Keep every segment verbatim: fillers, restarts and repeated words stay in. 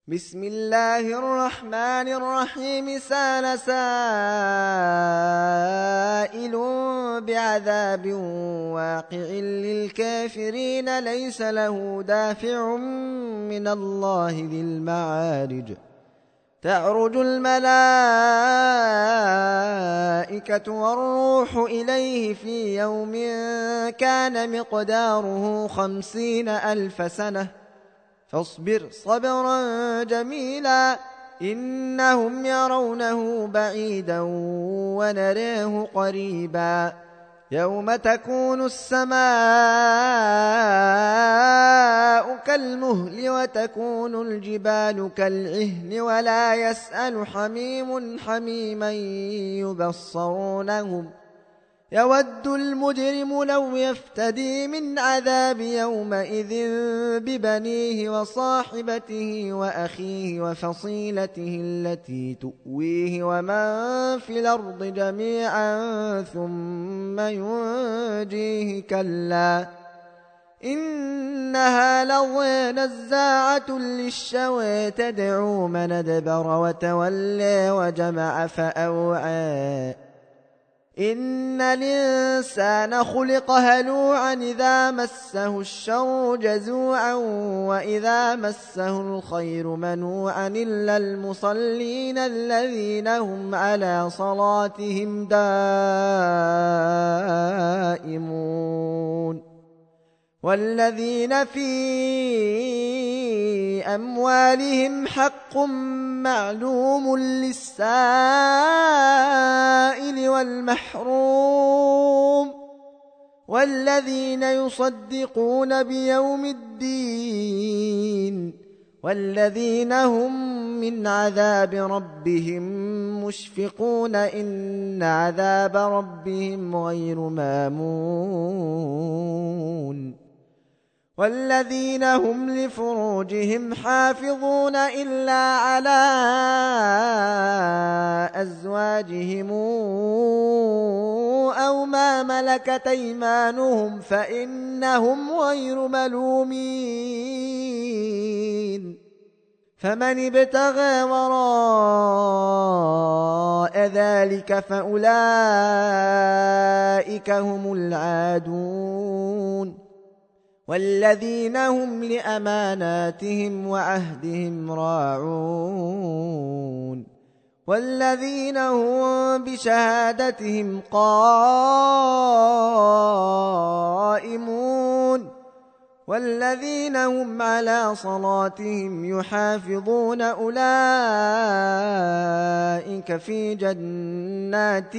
بسم الله الرحمن الرحيم. سال سائل بعذاب واقع للكافرين ليس له دافع من الله ذي المعارج. تعرج الملائكة والروح إليه في يوم كان مقداره خمسين ألف سنة فاصبر صبرا جميلا إنهم يرونه بعيدا ونراه قريبا يوم تكون السماء كالمهل وتكون الجبال كالعهن ولا يسأل حميم حميما يبصرونهم يود المجرم لو يفتدي من عذاب يومئذ ببنيه وصاحبته وأخيه وفصيلته التي تؤويه ومن في الأرض جميعا ثم ينجيه كلا إنها لظى نزاعة للشوى تدعو من أدبر وتولى وجمع فأوعى إن الإنسان خلق هلوعا إذا مسه الشر جزوعا وإذا مسه الخير منوعا إلا المصلين الذين هم على صلاتهم دائمون والذين في أموالهم حق معلوم للسائل والمحروم والذين يصدقون بيوم الدين والذين هم من عذاب ربهم مشفقون إن عذاب ربهم غير مامون والذين هم لفروجهم حافظون إلا على أزواجهم أو ما ملكت أيمانهم فإنهم غير ملومين فمن ابتغى وراء ذلك فأولئك هم العادون والذين هم لأماناتهم وعهدهم راعون والذين هم بشهادتهم قائمون والذين هم على صلاتهم يحافظون أولئك في جنات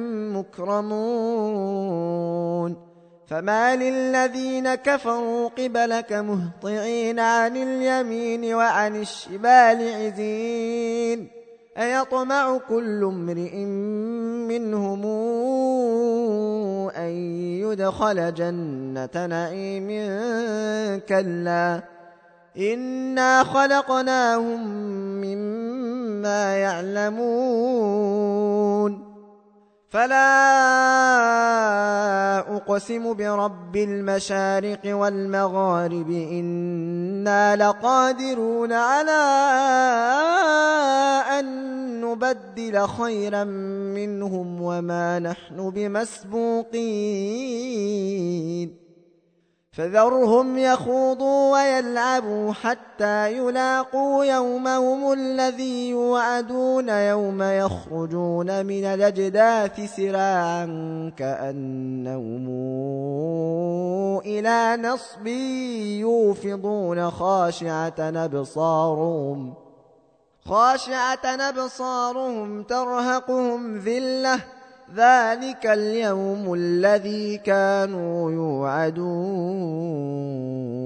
مكرمون فما للذين كفروا قبلك مهطعين عن اليمين وعن الشمال عزين أيطمع كل امرئ منهم أن يدخل جنة نعيم كلا إنا خلقناهم مما يعلمون فلا أقسم برب المشارق والمغارب إنا لقادرون على أن نبدل خيرا منهم وما نحن بمسبوقين فذرهم يخوضوا ويلعبوا حتى يلاقوا يومهم الذي يوعدون يوم يخرجون من الأجداث سراعا كأنهم إلى نصب يوفضون خاشعة أبصارهم خاشعة أبصارهم ترهقهم ذلة ذلك اليوم الذي كانوا يوعدون